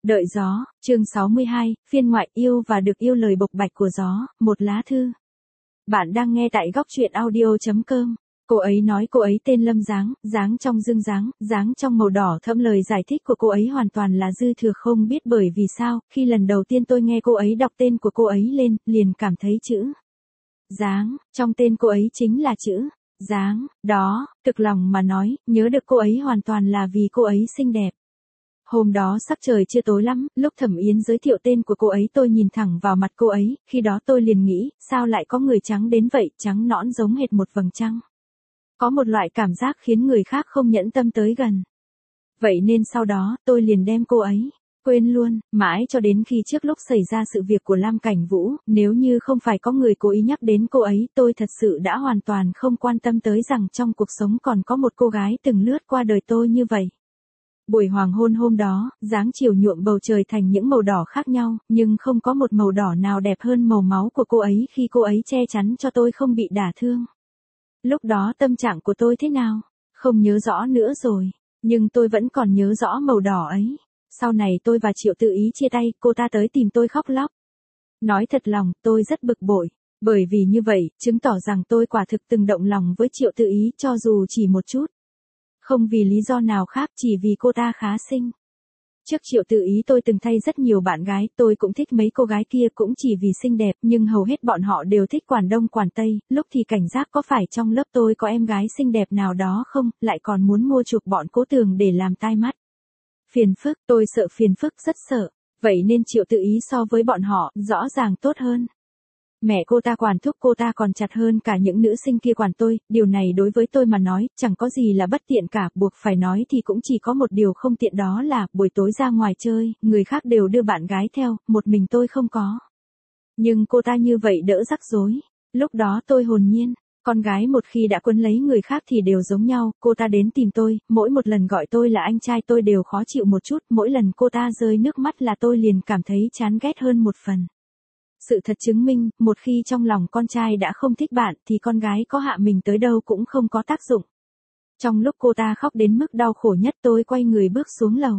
Đợi gió, chương 62, phiên ngoại yêu và được yêu lời bộc bạch của gió, một lá thư. Bạn đang nghe tại góc truyện audio.com. Cô ấy nói cô ấy tên Lâm Dáng, dáng trong dương dáng, dáng trong màu đỏ thẫm. Lời giải thích của cô ấy hoàn toàn là dư thừa, không biết bởi vì sao, khi lần đầu tiên tôi nghe cô ấy đọc tên của cô ấy lên, liền cảm thấy chữ dáng, trong tên cô ấy chính là chữ dáng, đó, thực lòng mà nói, nhớ được cô ấy hoàn toàn là vì cô ấy xinh đẹp. Hôm đó sắc trời chưa tối lắm, lúc Thẩm Yến giới thiệu tên của cô ấy tôi nhìn thẳng vào mặt cô ấy, khi đó tôi liền nghĩ, sao lại có người trắng đến vậy, trắng nõn giống hệt một vầng trăng. Có một loại cảm giác khiến người khác không nhẫn tâm tới gần. Vậy nên sau đó, tôi liền đem cô ấy quên luôn, mãi cho đến khi trước lúc xảy ra sự việc của Lam Cảnh Vũ, nếu như không phải có người cố ý nhắc đến cô ấy, tôi thật sự đã hoàn toàn không quan tâm tới rằng trong cuộc sống còn có một cô gái từng lướt qua đời tôi như vậy. Buổi hoàng hôn hôm đó, dáng chiều nhuộm bầu trời thành những màu đỏ khác nhau, nhưng không có một màu đỏ nào đẹp hơn màu máu của cô ấy khi cô ấy che chắn cho tôi không bị đả thương. Lúc đó tâm trạng của tôi thế nào? Không nhớ rõ nữa rồi, nhưng tôi vẫn còn nhớ rõ màu đỏ ấy. Sau này tôi và Triệu Tự Ý chia tay, cô ta tới tìm tôi khóc lóc. Nói thật lòng, tôi rất bực bội. Bởi vì như vậy, chứng tỏ rằng tôi quả thực từng động lòng với Triệu Tự Ý cho dù chỉ một chút. Không vì lý do nào khác, chỉ vì cô ta khá xinh. Trước Triệu Tự Ý tôi từng thay rất nhiều bạn gái, tôi cũng thích mấy cô gái kia cũng chỉ vì xinh đẹp, nhưng hầu hết bọn họ đều thích quản Đông quản Tây, lúc thì cảnh giác có phải trong lớp tôi có em gái xinh đẹp nào đó không, lại còn muốn mua chuộc bọn Cố Tường để làm tai mắt. Phiền phức, tôi sợ phiền phức, rất sợ, vậy nên Triệu Tự Ý so với bọn họ, rõ ràng tốt hơn. Mẹ cô ta quản thúc cô ta còn chặt hơn cả những nữ sinh kia quản tôi, điều này đối với tôi mà nói, chẳng có gì là bất tiện cả, buộc phải nói thì cũng chỉ có một điều không tiện, đó là, buổi tối ra ngoài chơi, người khác đều đưa bạn gái theo, một mình tôi không có. Nhưng cô ta như vậy đỡ rắc rối, lúc đó tôi hồn nhiên, con gái một khi đã quấn lấy người khác thì đều giống nhau, cô ta đến tìm tôi, mỗi một lần gọi tôi là anh trai tôi đều khó chịu một chút, mỗi lần cô ta rơi nước mắt là tôi liền cảm thấy chán ghét hơn một phần. Sự thật chứng minh, một khi trong lòng con trai đã không thích bạn thì con gái có hạ mình tới đâu cũng không có tác dụng. Trong lúc cô ta khóc đến mức đau khổ nhất tôi quay người bước xuống lầu.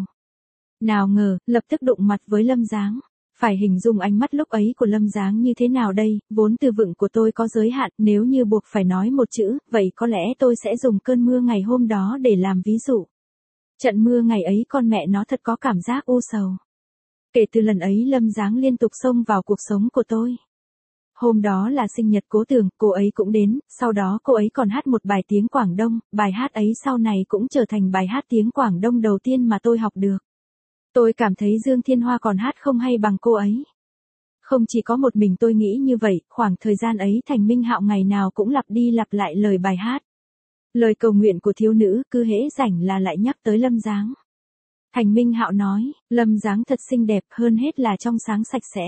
Nào ngờ, lập tức đụng mặt với Lâm Dáng. Phải hình dung ánh mắt lúc ấy của Lâm Dáng như thế nào đây, vốn từ vựng của tôi có giới hạn, nếu như buộc phải nói một chữ, vậy có lẽ tôi sẽ dùng cơn mưa ngày hôm đó để làm ví dụ. Trận mưa ngày ấy con mẹ nó thật có cảm giác u sầu. Kể từ lần ấy Lâm Dáng liên tục xông vào cuộc sống của tôi. Hôm đó là sinh nhật Cố Tường, cô ấy cũng đến, sau đó cô ấy còn hát một bài tiếng Quảng Đông, bài hát ấy sau này cũng trở thành bài hát tiếng Quảng Đông đầu tiên mà tôi học được. Tôi cảm thấy Dương Thiên Hoa còn hát không hay bằng cô ấy. Không chỉ có một mình tôi nghĩ như vậy, khoảng thời gian ấy Thành Minh Hạo ngày nào cũng lặp đi lặp lại lời bài hát. Lời cầu nguyện của thiếu nữ, cứ hễ rảnh là lại nhắc tới Lâm Dáng. Thành Minh Hạo nói, Lâm Dáng thật xinh đẹp, hơn hết là trong sáng sạch sẽ.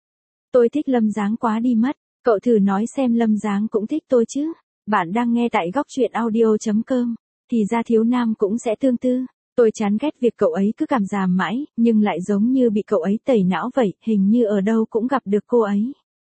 Tôi thích Lâm Dáng quá đi mất, cậu thử nói xem Lâm Dáng cũng thích tôi chứ. Bạn đang nghe tại góc truyện audio.com, thì ra thiếu nam cũng sẽ tương tư. Tôi chán ghét việc cậu ấy cứ cảm giảm mãi, nhưng lại giống như bị cậu ấy tẩy não vậy, hình như ở đâu cũng gặp được cô ấy.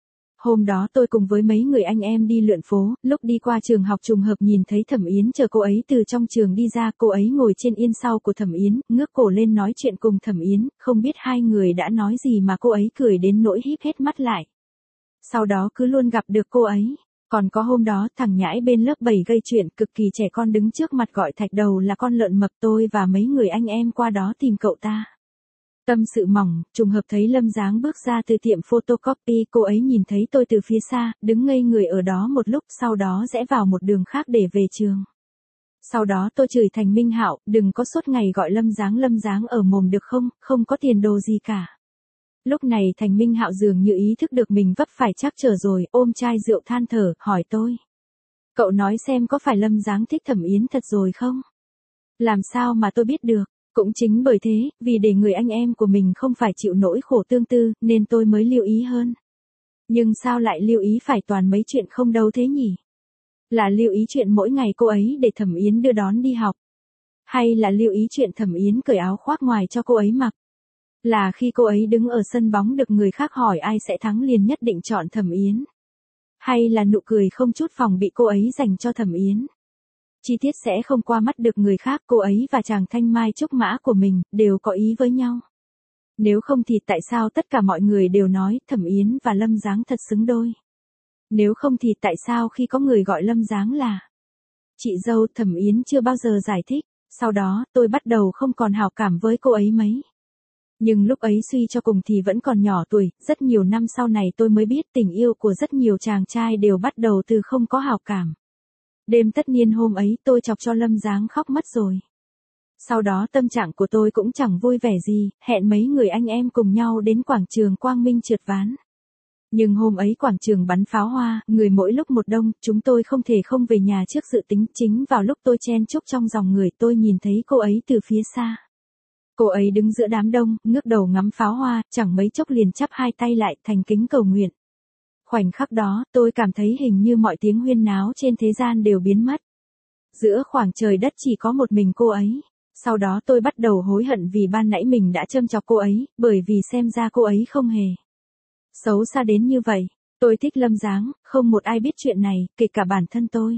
Hôm đó tôi cùng với mấy người anh em đi lượn phố, lúc đi qua trường học trùng hợp nhìn thấy Thẩm Yến chờ cô ấy từ trong trường đi ra, cô ấy ngồi trên yên sau của Thẩm Yến, ngước cổ lên nói chuyện cùng Thẩm Yến, không biết hai người đã nói gì mà cô ấy cười đến nỗi híp hết mắt lại. Sau đó cứ luôn gặp được cô ấy. Còn có hôm đó thằng nhãi bên lớp 7 gây chuyện cực kỳ trẻ con đứng trước mặt gọi Thạch Đầu là con lợn mập, tôi và mấy người anh em qua đó tìm cậu ta. Tâm sự mỏng, trùng hợp thấy Lâm Dáng bước ra từ tiệm photocopy, cô ấy nhìn thấy tôi từ phía xa, đứng ngây người ở đó một lúc, sau đó rẽ vào một đường khác để về trường. Sau đó tôi chửi Thành Minh Hạo, đừng có suốt ngày gọi Lâm Dáng ở mồm được không, không có tiền đồ gì cả. Lúc này Thành Minh Hạo dường như ý thức được mình vấp phải trắc trở rồi, ôm chai rượu than thở, hỏi tôi. Cậu nói xem có phải Lâm Dáng thích Thẩm Yến thật rồi không? Làm sao mà tôi biết được? Cũng chính bởi thế, vì để người anh em của mình không phải chịu nỗi khổ tương tư, nên tôi mới lưu ý hơn. Nhưng sao lại lưu ý phải toàn mấy chuyện không đâu thế nhỉ? Là lưu ý chuyện mỗi ngày cô ấy để Thẩm Yến đưa đón đi học? Hay là lưu ý chuyện Thẩm Yến cởi áo khoác ngoài cho cô ấy mặc? Là khi cô ấy đứng ở sân bóng được người khác hỏi ai sẽ thắng liền nhất định chọn Thẩm Yến? Hay là nụ cười không chút phòng bị cô ấy dành cho Thẩm Yến? Chi tiết sẽ không qua mắt được người khác, cô ấy và chàng thanh mai trúc mã của mình, đều có ý với nhau. Nếu không thì tại sao tất cả mọi người đều nói Thẩm Yến và Lâm Giáng thật xứng đôi? Nếu không thì tại sao khi có người gọi Lâm Giáng là chị dâu, Thẩm Yến chưa bao giờ giải thích. Sau đó, tôi bắt đầu không còn hảo cảm với cô ấy mấy. Nhưng lúc ấy suy cho cùng thì vẫn còn nhỏ tuổi, rất nhiều năm sau này tôi mới biết tình yêu của rất nhiều chàng trai đều bắt đầu từ không có hảo cảm. Đêm tất niên hôm ấy tôi chọc cho Lâm Giáng khóc mất rồi. Sau đó tâm trạng của tôi cũng chẳng vui vẻ gì, hẹn mấy người anh em cùng nhau đến quảng trường Quang Minh trượt ván. Nhưng hôm ấy quảng trường bắn pháo hoa, người mỗi lúc một đông, chúng tôi không thể không về nhà trước dự tính. Chính vào lúc tôi chen chúc trong dòng người tôi nhìn thấy cô ấy từ phía xa. Cô ấy đứng giữa đám đông, ngước đầu ngắm pháo hoa, chẳng mấy chốc liền chắp hai tay lại thành kính cầu nguyện. Khoảnh khắc đó, tôi cảm thấy hình như mọi tiếng huyên náo trên thế gian đều biến mất. Giữa khoảng trời đất chỉ có một mình cô ấy. Sau đó tôi bắt đầu hối hận vì ban nãy mình đã châm chọc cô ấy, bởi vì xem ra cô ấy không hề xấu xa đến như vậy. Tôi thích Lâm Giáng, không một ai biết chuyện này, kể cả bản thân tôi.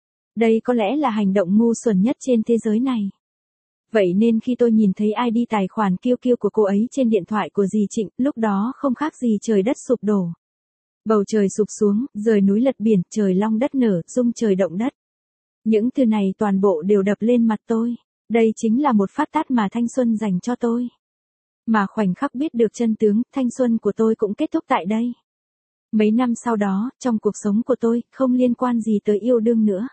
Đây có lẽ là hành động ngu xuẩn nhất trên thế giới này. Vậy nên khi tôi nhìn thấy ID tài khoản kiêu kiêu của cô ấy trên điện thoại của dì Trịnh, lúc đó không khác gì trời đất sụp đổ. Bầu trời sụp xuống, rời núi lật biển, trời long đất nở, rung trời động đất. Những từ này toàn bộ đều đập lên mặt tôi. Đây chính là một phát tát mà thanh xuân dành cho tôi. Mà khoảnh khắc biết được chân tướng, thanh xuân của tôi cũng kết thúc tại đây. Mấy năm sau đó, trong cuộc sống của tôi, không liên quan gì tới yêu đương nữa.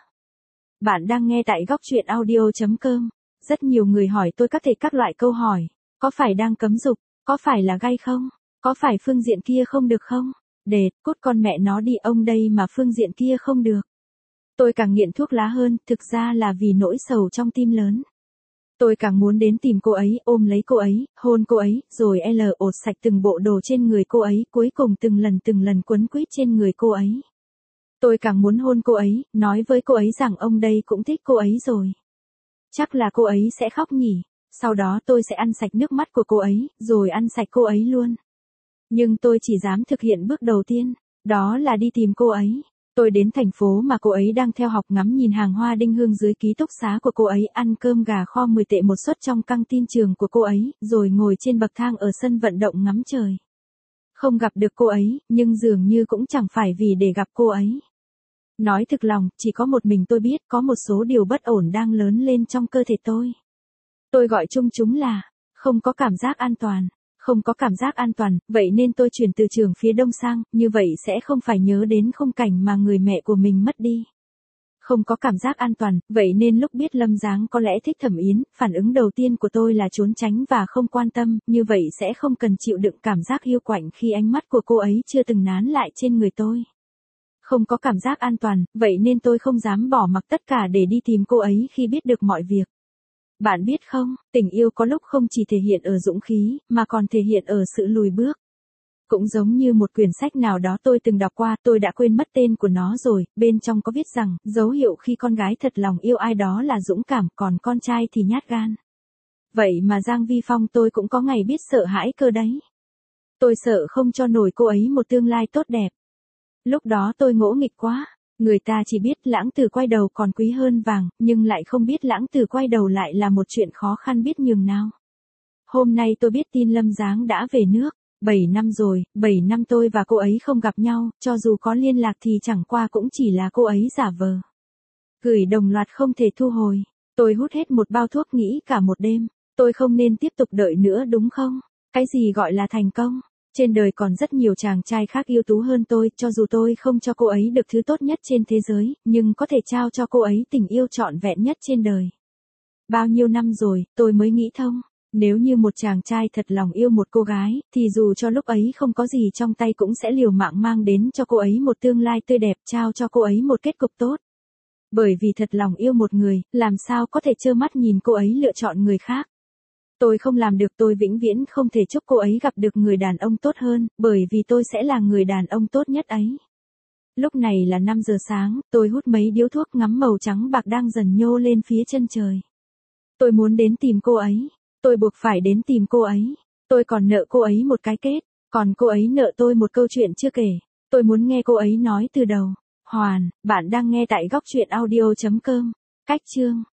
Bạn đang nghe tại góc truyện audio.com. Rất nhiều người hỏi tôi các loại câu hỏi. Có phải đang cấm dục? Có phải là gay không? Có phải phương diện kia không được không? Đệt, cút con mẹ nó đi ông đây mà phương diện kia không được. Tôi càng nghiện thuốc lá hơn, thực ra là vì nỗi sầu trong tim lớn. Tôi càng muốn đến tìm cô ấy, ôm lấy cô ấy, hôn cô ấy, rồi ột sạch từng bộ đồ trên người cô ấy, cuối cùng từng lần quấn quýt trên người cô ấy. Tôi càng muốn hôn cô ấy, nói với cô ấy rằng ông đây cũng thích cô ấy rồi. Chắc là cô ấy sẽ khóc nhỉ. Sau đó tôi sẽ ăn sạch nước mắt của cô ấy, rồi ăn sạch cô ấy luôn. Nhưng tôi chỉ dám thực hiện bước đầu tiên, đó là đi tìm cô ấy. Tôi đến thành phố mà cô ấy đang theo học, ngắm nhìn hàng hoa đinh hương dưới ký túc xá của cô ấy, ăn cơm gà kho 10 tệ một suất trong căng tin trường của cô ấy, rồi ngồi trên bậc thang ở sân vận động ngắm trời. Không gặp được cô ấy, nhưng dường như cũng chẳng phải vì để gặp cô ấy. Nói thực lòng, chỉ có một mình tôi biết có một số điều bất ổn đang lớn lên trong cơ thể tôi. Tôi gọi chung chúng là không có cảm giác an toàn. Không có cảm giác an toàn, vậy nên tôi chuyển từ trường phía đông sang, như vậy sẽ không phải nhớ đến khung cảnh mà người mẹ của mình mất đi. Không có cảm giác an toàn, vậy nên lúc biết Lâm Giáng có lẽ thích Thẩm Yến, phản ứng đầu tiên của tôi là trốn tránh và không quan tâm, như vậy sẽ không cần chịu đựng cảm giác hiu quạnh khi ánh mắt của cô ấy chưa từng nán lại trên người tôi. Không có cảm giác an toàn, vậy nên tôi không dám bỏ mặc tất cả để đi tìm cô ấy khi biết được mọi việc. Bạn biết không, tình yêu có lúc không chỉ thể hiện ở dũng khí, mà còn thể hiện ở sự lùi bước. Cũng giống như một quyển sách nào đó tôi từng đọc qua, tôi đã quên mất tên của nó rồi, bên trong có viết rằng, dấu hiệu khi con gái thật lòng yêu ai đó là dũng cảm, còn con trai thì nhát gan. Vậy mà Giang Vi Phong tôi cũng có ngày biết sợ hãi cơ đấy. Tôi sợ không cho nổi cô ấy một tương lai tốt đẹp. Lúc đó tôi ngỗ nghịch quá. Người ta chỉ biết lãng tử quay đầu còn quý hơn vàng, nhưng lại không biết lãng tử quay đầu lại là một chuyện khó khăn biết nhường nào. Hôm nay tôi biết tin Lâm Giáng đã về nước. 7 năm rồi, 7 năm tôi và cô ấy không gặp nhau, cho dù có liên lạc thì chẳng qua cũng chỉ là cô ấy giả vờ. Gửi đồng loạt không thể thu hồi. Tôi hút hết một bao thuốc nghĩ cả một đêm. Tôi không nên tiếp tục đợi nữa đúng không? Cái gì gọi là thành công? Trên đời còn rất nhiều chàng trai khác ưu tú hơn tôi, cho dù tôi không cho cô ấy được thứ tốt nhất trên thế giới, nhưng có thể trao cho cô ấy tình yêu trọn vẹn nhất trên đời. Bao nhiêu năm rồi, tôi mới nghĩ thông. Nếu như một chàng trai thật lòng yêu một cô gái, thì dù cho lúc ấy không có gì trong tay cũng sẽ liều mạng mang đến cho cô ấy một tương lai tươi đẹp, trao cho cô ấy một kết cục tốt. Bởi vì thật lòng yêu một người, làm sao có thể trơ mắt nhìn cô ấy lựa chọn người khác. Tôi không làm được, tôi vĩnh viễn không thể chúc cô ấy gặp được người đàn ông tốt hơn, bởi vì tôi sẽ là người đàn ông tốt nhất ấy. Lúc này là 5 giờ sáng, tôi hút mấy điếu thuốc ngắm màu trắng bạc đang dần nhô lên phía chân trời. Tôi muốn đến tìm cô ấy. Tôi buộc phải đến tìm cô ấy. Tôi còn nợ cô ấy một cái kết, còn cô ấy nợ tôi một câu chuyện chưa kể. Tôi muốn nghe cô ấy nói từ đầu. Hoàn, bạn đang nghe tại góc truyện audio.com. Cách chương